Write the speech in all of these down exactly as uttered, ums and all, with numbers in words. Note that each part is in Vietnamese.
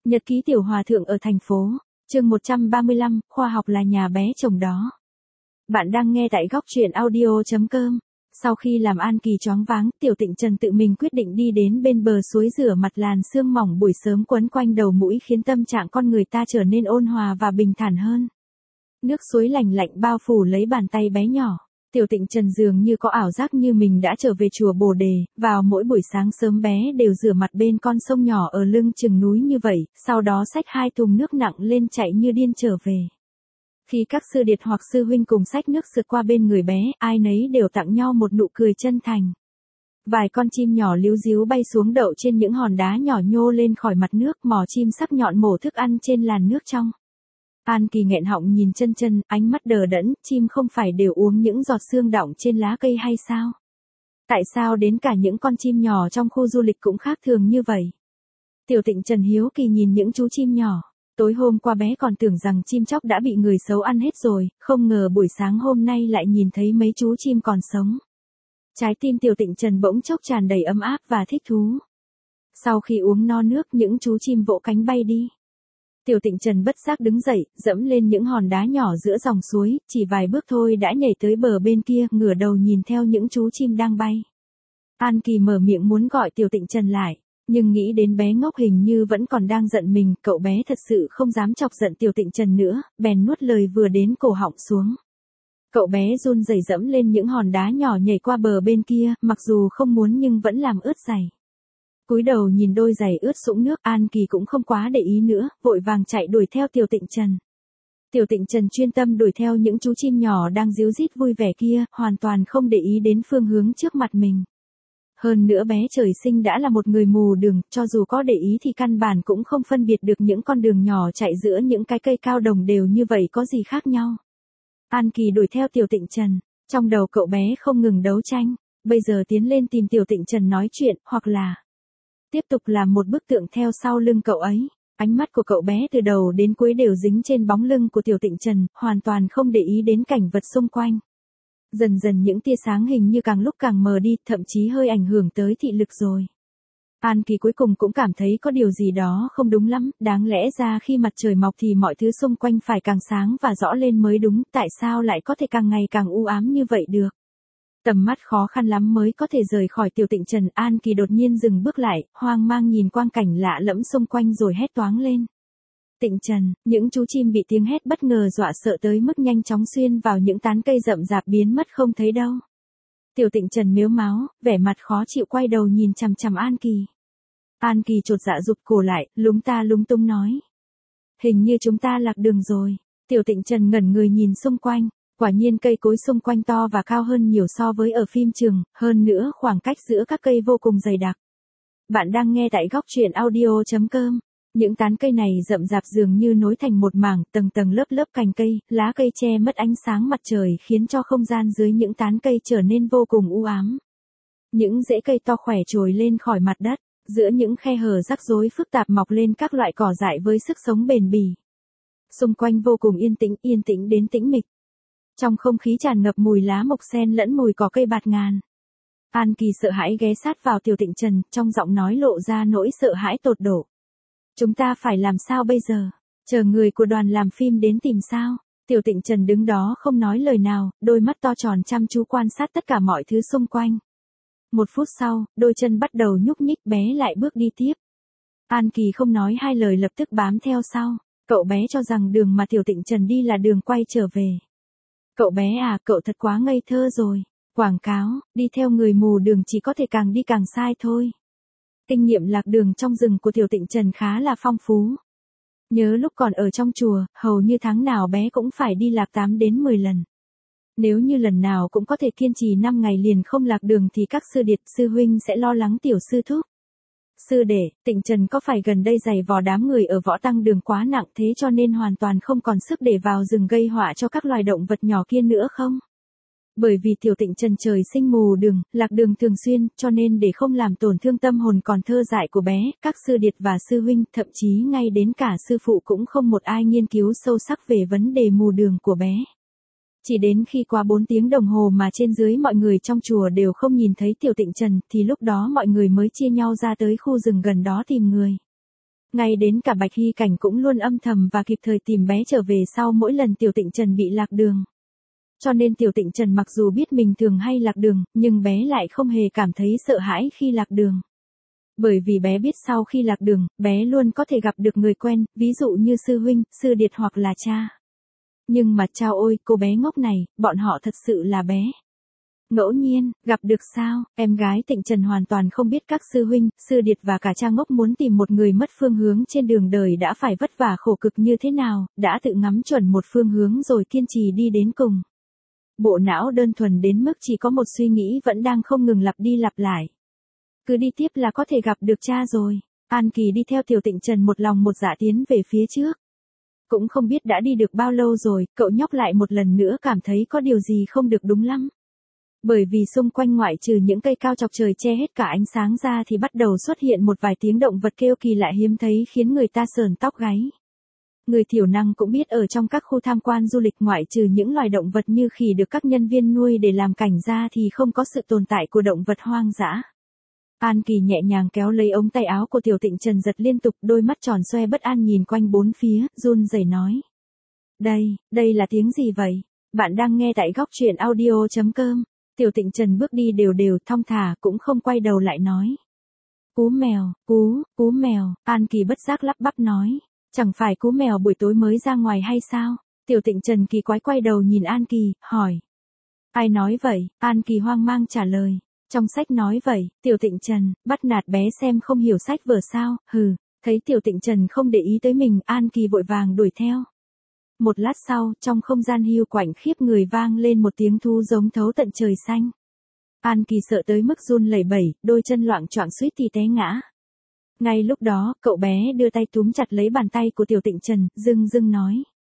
Nhật ký tiểu hòa thượng ở thành phố, chương một trăm ba mươi lăm, khoa học là nhà bé chồng đó. Bạn đang nghe tại góc truyện audio chấm com. Sau khi làm An Kỳ choáng váng, Tiểu Tịnh Trần tự mình quyết định đi đến bên bờ suối rửa mặt. Làn sương mỏng buổi sớm quấn quanh đầu mũi khiến tâm trạng con người ta trở nên ôn hòa và bình thản hơn. Nước suối lành lạnh bao phủ lấy bàn tay bé nhỏ. Tiểu Tịnh Trần dường như có ảo giác như mình đã trở về chùa Bồ Đề, vào mỗi buổi sáng sớm bé đều rửa mặt bên con sông nhỏ ở lưng chừng núi như vậy, sau đó xách hai thùng nước nặng lên chạy như điên trở về. Khi các sư điệt hoặc sư huynh cùng xách nước sượt qua bên người bé, ai nấy đều tặng nhau một nụ cười chân thành. Vài con chim nhỏ líu ríu bay xuống đậu trên những hòn đá nhỏ nhô lên khỏi mặt nước, mỏ chim sắc nhọn mổ thức ăn trên làn nước trong. An Kỳ nghẹn họng nhìn chân chân, ánh mắt đờ đẫn, chim không phải đều uống những giọt sương đọng trên lá cây hay sao? Tại sao đến cả những con chim nhỏ trong khu du lịch cũng khác thường như vậy? Tiểu Tịnh Trần hiếu kỳ nhìn những chú chim nhỏ. Tối hôm qua bé còn tưởng rằng chim chóc đã bị người xấu ăn hết rồi, không ngờ buổi sáng hôm nay lại nhìn thấy mấy chú chim còn sống. Trái tim Tiểu Tịnh Trần bỗng chốc tràn đầy ấm áp và thích thú. Sau khi uống no nước, những chú chim vỗ cánh bay đi. Tiểu Tịnh Trần bất giác đứng dậy, dẫm lên những hòn đá nhỏ giữa dòng suối, chỉ vài bước thôi đã nhảy tới bờ bên kia, ngửa đầu nhìn theo những chú chim đang bay. An Kỳ mở miệng muốn gọi Tiểu Tịnh Trần lại, nhưng nghĩ đến bé ngốc hình như vẫn còn đang giận mình, cậu bé thật sự không dám chọc giận Tiểu Tịnh Trần nữa, bèn nuốt lời vừa đến cổ họng xuống. Cậu bé run rẩy dẫm lên những hòn đá nhỏ nhảy qua bờ bên kia, mặc dù không muốn nhưng vẫn làm ướt giày. Cúi đầu nhìn đôi giày ướt sũng nước, An Kỳ cũng không quá để ý nữa, vội vàng chạy đuổi theo Tiểu Tịnh Trần. Tiểu Tịnh Trần chuyên tâm đuổi theo những chú chim nhỏ đang ríu rít vui vẻ kia, hoàn toàn không để ý đến phương hướng trước mặt mình. Hơn nữa bé trời sinh đã là một người mù đường, cho dù có để ý thì căn bản cũng không phân biệt được những con đường nhỏ chạy giữa những cái cây cao đồng đều như vậy có gì khác nhau. An Kỳ đuổi theo Tiểu Tịnh Trần, trong đầu cậu bé không ngừng đấu tranh, bây giờ tiến lên tìm Tiểu Tịnh Trần nói chuyện, hoặc là tiếp tục làm một bức tượng theo sau lưng cậu ấy. Ánh mắt của cậu bé từ đầu đến cuối đều dính trên bóng lưng của Tiểu Tịnh Trần, hoàn toàn không để ý đến cảnh vật xung quanh. Dần dần những tia sáng hình như càng lúc càng mờ đi, thậm chí hơi ảnh hưởng tới thị lực rồi. An Kỳ cuối cùng cũng cảm thấy có điều gì đó không đúng lắm, đáng lẽ ra khi mặt trời mọc thì mọi thứ xung quanh phải càng sáng và rõ lên mới đúng, tại sao lại có thể càng ngày càng u ám như vậy được? Tầm mắt khó khăn lắm mới có thể rời khỏi Tiểu Tịnh Trần. An Kỳ đột nhiên dừng bước lại, hoang mang nhìn quang cảnh lạ lẫm xung quanh rồi hét toáng lên. Tịnh Trần, những chú chim bị tiếng hét bất ngờ dọa sợ tới mức nhanh chóng xuyên vào những tán cây rậm rạp biến mất không thấy đâu. Tiểu Tịnh Trần mếu máo, vẻ mặt khó chịu quay đầu nhìn chằm chằm An Kỳ. An Kỳ chột dạ rụt cổ lại, lúng ta lúng túng nói. Hình như chúng ta lạc đường rồi. Tiểu Tịnh Trần ngẩn người nhìn xung quanh. Quả nhiên cây cối xung quanh to và cao hơn nhiều so với ở phim trường, hơn nữa khoảng cách giữa các cây vô cùng dày đặc. Bạn đang nghe tại góc truyện audio chấm com. Những tán cây này rậm rạp dường như nối thành một mảng, tầng tầng lớp lớp cành cây, lá cây che mất ánh sáng mặt trời khiến cho không gian dưới những tán cây trở nên vô cùng u ám. Những rễ cây to khỏe trồi lên khỏi mặt đất, giữa những khe hở rắc rối phức tạp mọc lên các loại cỏ dại với sức sống bền bỉ. Xung quanh vô cùng yên tĩnh, yên tĩnh đến tĩnh mịch. Trong không khí tràn ngập mùi lá mộc sen lẫn mùi cỏ cây bạt ngàn. An Kỳ sợ hãi ghé sát vào Tiểu Tịnh Trần, trong giọng nói lộ ra nỗi sợ hãi tột độ. Chúng ta phải làm sao bây giờ? Chờ người của đoàn làm phim đến tìm sao? Tiểu Tịnh Trần đứng đó không nói lời nào, đôi mắt to tròn chăm chú quan sát tất cả mọi thứ xung quanh. Một phút sau, đôi chân bắt đầu nhúc nhích, bé lại bước đi tiếp. An Kỳ không nói hai lời lập tức bám theo sau. Cậu bé cho rằng đường mà Tiểu Tịnh Trần đi là đường quay trở về. Cậu bé à, cậu thật quá ngây thơ rồi. Quảng cáo, đi theo người mù đường chỉ có thể càng đi càng sai thôi. Kinh nghiệm lạc đường trong rừng của Tiểu Tịnh Trần khá là phong phú. Nhớ lúc còn ở trong chùa, hầu như tháng nào bé cũng phải đi lạc tám đến mười lần. Nếu như lần nào cũng có thể kiên trì năm ngày liền không lạc đường thì các sư điệt, sư huynh sẽ lo lắng tiểu sư thúc. Sư đệ, Tịnh Trần có phải gần đây giày vò đám người ở võ tăng đường quá nặng thế cho nên hoàn toàn không còn sức để vào rừng gây họa cho các loài động vật nhỏ kia nữa không? Bởi vì Tiểu Tịnh Trần trời sinh mù đường, lạc đường thường xuyên, cho nên để không làm tổn thương tâm hồn còn thơ dại của bé, các sư điệt và sư huynh, thậm chí ngay đến cả sư phụ cũng không một ai nghiên cứu sâu sắc về vấn đề mù đường của bé. Chỉ đến khi qua bốn tiếng đồng hồ mà trên dưới mọi người trong chùa đều không nhìn thấy Tiểu Tịnh Trần, thì lúc đó mọi người mới chia nhau ra tới khu rừng gần đó tìm người. Ngay đến cả Bạch Hy Cảnh cũng luôn âm thầm và kịp thời tìm bé trở về sau mỗi lần Tiểu Tịnh Trần bị lạc đường. Cho nên Tiểu Tịnh Trần mặc dù biết mình thường hay lạc đường, nhưng bé lại không hề cảm thấy sợ hãi khi lạc đường. Bởi vì bé biết sau khi lạc đường, bé luôn có thể gặp được người quen, ví dụ như sư huynh, sư điệt hoặc là cha. Nhưng mà chao ôi, cô bé ngốc này, bọn họ thật sự là bé. Ngẫu nhiên, gặp được sao, em gái Tịnh Trần hoàn toàn không biết các sư huynh, sư điệt và cả cha ngốc muốn tìm một người mất phương hướng trên đường đời đã phải vất vả khổ cực như thế nào, đã tự ngắm chuẩn một phương hướng rồi kiên trì đi đến cùng. Bộ não đơn thuần đến mức chỉ có một suy nghĩ vẫn đang không ngừng lặp đi lặp lại. Cứ đi tiếp là có thể gặp được cha rồi. An Kỳ đi theo Tiểu Tịnh Trần một lòng một dạ tiến về phía trước. Cũng không biết đã đi được bao lâu rồi, cậu nhóc lại một lần nữa cảm thấy có điều gì không được đúng lắm. Bởi vì xung quanh ngoại trừ những cây cao chọc trời che hết cả ánh sáng ra thì bắt đầu xuất hiện một vài tiếng động vật kêu kỳ lạ hiếm thấy khiến người ta sờn tóc gáy. Người thiểu năng cũng biết ở trong các khu tham quan du lịch ngoại trừ những loài động vật như khỉ được các nhân viên nuôi để làm cảnh ra thì không có sự tồn tại của động vật hoang dã. An Kỳ nhẹ nhàng kéo lấy ống tay áo của Tiểu Tịnh Trần giật liên tục, đôi mắt tròn xoe bất an nhìn quanh bốn phía, run rẩy nói. Đây, đây là tiếng gì vậy? Bạn đang nghe tại góc truyện audio chấm com. Tiểu Tịnh Trần bước đi đều đều thong thả cũng không quay đầu lại nói. Cú mèo, cú, cú mèo, An Kỳ bất giác lắp bắp nói. Chẳng phải cú mèo buổi tối mới ra ngoài hay sao? Tiểu Tịnh Trần kỳ quái quay đầu nhìn An Kỳ, hỏi. Ai nói vậy? An Kỳ hoang mang trả lời. Trong sách nói vậy, Tiểu Tịnh Trần, bắt nạt bé xem không hiểu sách vở sao, hừ, thấy Tiểu Tịnh Trần không để ý tới mình, An Kỳ vội vàng đuổi theo. Một lát sau, trong không gian hiu quạnh khiếp người vang lên một tiếng thu giống thấu tận trời xanh. An Kỳ sợ tới mức run lẩy bẩy, đôi chân loạng choạng suýt thì té ngã. Ngay lúc đó, cậu bé đưa tay túm chặt lấy bàn tay của Tiểu Tịnh Trần, dưng dưng nói.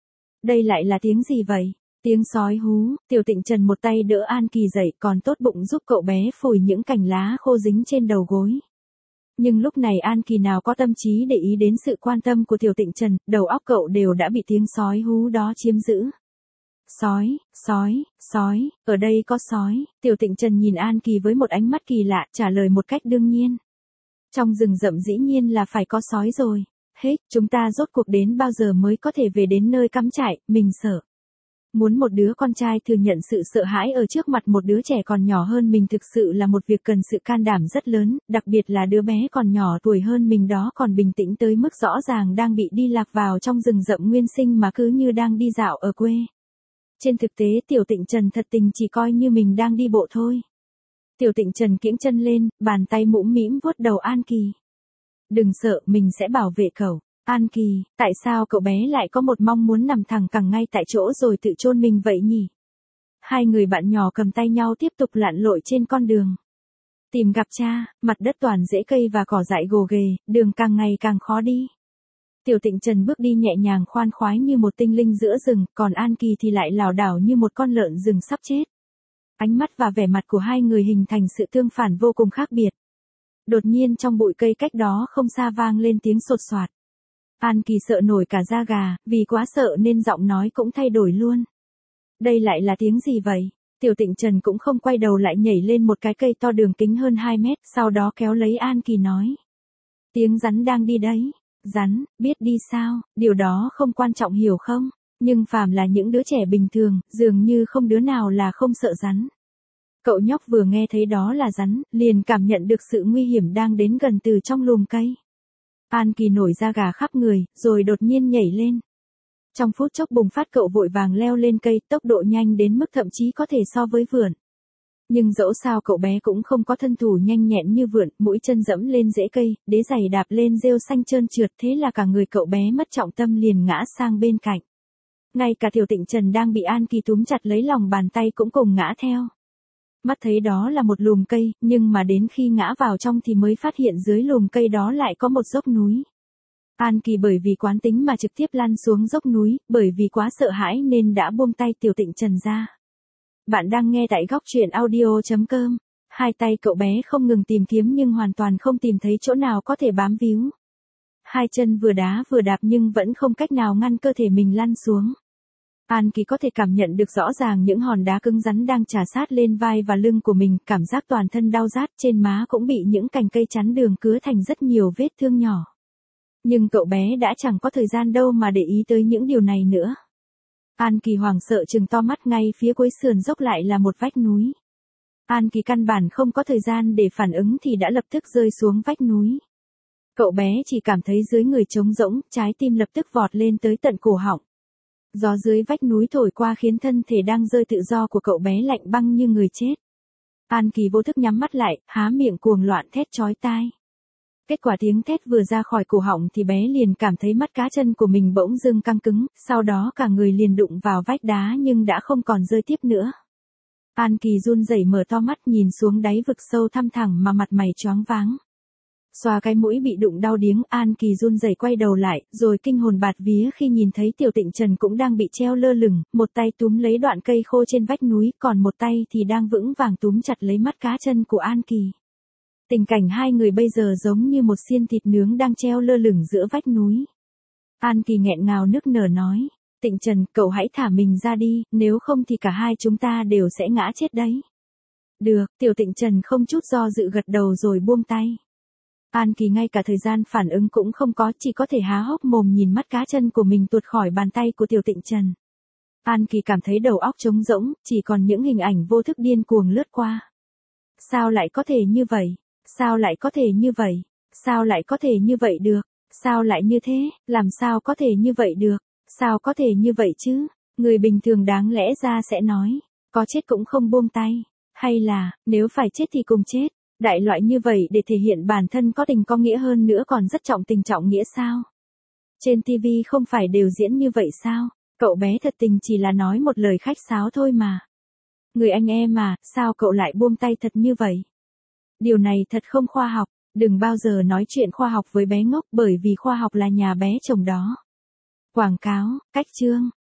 Đây lại là tiếng gì vậy? Tiếng sói hú, Tiểu Tịnh Trần một tay đỡ An Kỳ dậy còn tốt bụng giúp cậu bé phủi những cành lá khô dính trên đầu gối. Nhưng lúc này An Kỳ nào có tâm trí để ý đến sự quan tâm của Tiểu Tịnh Trần, đầu óc cậu đều đã bị tiếng sói hú đó chiếm giữ. Sói, sói, sói, ở đây có sói, Tiểu Tịnh Trần nhìn An Kỳ với một ánh mắt kỳ lạ, trả lời một cách đương nhiên. Trong rừng rậm dĩ nhiên là phải có sói rồi. Hết, chúng ta rốt cuộc đến bao giờ mới có thể về đến nơi cắm trại, mình sợ. Muốn một đứa con trai thừa nhận sự sợ hãi ở trước mặt một đứa trẻ còn nhỏ hơn mình thực sự là một việc cần sự can đảm rất lớn, đặc biệt là đứa bé còn nhỏ tuổi hơn mình đó còn bình tĩnh tới mức rõ ràng đang bị đi lạc vào trong rừng rậm nguyên sinh mà cứ như đang đi dạo ở quê. Trên thực tế Tiểu Tịnh Trần thật tình chỉ coi như mình đang đi bộ thôi. Tiểu Tịnh Trần kiễng chân lên, bàn tay mũm mĩm vuốt đầu An Kỳ. Đừng sợ, mình sẽ bảo vệ cậu. An Kỳ, tại sao cậu bé lại có một mong muốn nằm thẳng cẳng ngay tại chỗ rồi tự chôn mình vậy nhỉ? Hai người bạn nhỏ cầm tay nhau tiếp tục lặn lội trên con đường. Tìm gặp cha, mặt đất toàn rễ cây và cỏ dại gồ ghề, đường càng ngày càng khó đi. Tiểu Tịnh Trần bước đi nhẹ nhàng khoan khoái như một tinh linh giữa rừng, còn An Kỳ thì lại lảo đảo như một con lợn rừng sắp chết. Ánh mắt và vẻ mặt của hai người hình thành sự tương phản vô cùng khác biệt. Đột nhiên trong bụi cây cách đó không xa vang lên tiếng sột soạt. An Kỳ sợ nổi cả da gà, vì quá sợ nên giọng nói cũng thay đổi luôn. Đây lại là tiếng gì vậy? Tiểu Tịnh Trần cũng không quay đầu lại nhảy lên một cái cây to đường kính hơn hai mét, sau đó kéo lấy An Kỳ nói. Tiếng rắn đang đi đấy. Rắn, biết đi sao, điều đó không quan trọng hiểu không? Nhưng phàm là những đứa trẻ bình thường, dường như không đứa nào là không sợ rắn. Cậu nhóc vừa nghe thấy đó là rắn, liền cảm nhận được sự nguy hiểm đang đến gần từ trong lùm cây. An Kỳ nổi da gà khắp người, rồi đột nhiên nhảy lên. Trong phút chốc bùng phát cậu vội vàng leo lên cây, tốc độ nhanh đến mức thậm chí có thể so với vượn. Nhưng dẫu sao cậu bé cũng không có thân thủ nhanh nhẹn như vượn, mũi chân dẫm lên rễ cây, đế giày đạp lên rêu xanh trơn trượt, thế là cả người cậu bé mất trọng tâm liền ngã sang bên cạnh. Ngay cả Tiểu Tịnh Trần đang bị An Kỳ túm chặt lấy lòng bàn tay cũng cùng ngã theo. Mắt thấy đó là một lùm cây, nhưng mà đến khi ngã vào trong thì mới phát hiện dưới lùm cây đó lại có một dốc núi. An Kỳ bởi vì quán tính mà trực tiếp lăn xuống dốc núi, bởi vì quá sợ hãi nên đã buông tay Tiểu Tịnh Trần ra. Bạn đang nghe tại góc truyện audio chấm com. Hai tay cậu bé không ngừng tìm kiếm nhưng hoàn toàn không tìm thấy chỗ nào có thể bám víu. Hai chân vừa đá vừa đạp nhưng vẫn không cách nào ngăn cơ thể mình lăn xuống. An Kỳ có thể cảm nhận được rõ ràng những hòn đá cứng rắn đang trà sát lên vai và lưng của mình, cảm giác toàn thân đau rát, trên má cũng bị những cành cây chắn đường cứa thành rất nhiều vết thương nhỏ. Nhưng cậu bé đã chẳng có thời gian đâu mà để ý tới những điều này nữa. An Kỳ hoảng sợ trừng to mắt, ngay phía cuối sườn dốc lại là một vách núi. An Kỳ căn bản không có thời gian để phản ứng thì đã lập tức rơi xuống vách núi. Cậu bé chỉ cảm thấy dưới người trống rỗng, trái tim lập tức vọt lên tới tận cổ họng. Gió dưới vách núi thổi qua khiến thân thể đang rơi tự do của cậu bé lạnh băng như người chết. An Kỳ vô thức nhắm mắt lại, há miệng cuồng loạn thét chói tai. Kết quả tiếng thét vừa ra khỏi cổ họng thì bé liền cảm thấy mắt cá chân của mình bỗng dưng căng cứng, sau đó cả người liền đụng vào vách đá nhưng đã không còn rơi tiếp nữa. An Kỳ run rẩy mở to mắt nhìn xuống đáy vực sâu thăm thẳm mà mặt mày choáng váng. Xoa cái mũi bị đụng đau điếng, An Kỳ run rẩy quay đầu lại, rồi kinh hồn bạt vía khi nhìn thấy Tiểu Tịnh Trần cũng đang bị treo lơ lửng, một tay túm lấy đoạn cây khô trên vách núi, còn một tay thì đang vững vàng túm chặt lấy mắt cá chân của An Kỳ. Tình cảnh hai người bây giờ giống như một xiên thịt nướng đang treo lơ lửng giữa vách núi. An Kỳ nghẹn ngào nức nở nói, Tịnh Trần, cậu hãy thả mình ra đi, nếu không thì cả hai chúng ta đều sẽ ngã chết đấy. Được, Tiểu Tịnh Trần không chút do dự gật đầu rồi buông tay. An Kỳ ngay cả thời gian phản ứng cũng không có, chỉ có thể há hốc mồm nhìn mắt cá chân của mình tuột khỏi bàn tay của Tiểu Tịnh Trần. An Kỳ cảm thấy đầu óc trống rỗng, chỉ còn những hình ảnh vô thức điên cuồng lướt qua. Sao lại có thể như vậy? Sao lại có thể như vậy? Sao lại có thể như vậy được? Sao lại như thế? Làm sao có thể như vậy được? Sao có thể như vậy chứ? Người bình thường đáng lẽ ra sẽ nói, có chết cũng không buông tay. Hay là, nếu phải chết thì cùng chết. Đại loại như vậy để thể hiện bản thân có tình có nghĩa hơn nữa còn rất trọng tình trọng nghĩa sao? Trên ti vi không phải đều diễn như vậy sao? Cậu bé thật tình chỉ là nói một lời khách sáo thôi mà. Người anh em mà, sao cậu lại buông tay thật như vậy? Điều này thật không khoa học, đừng bao giờ nói chuyện khoa học với bé ngốc bởi vì khoa học là nhà bé chồng đó. Quảng cáo, cách chương.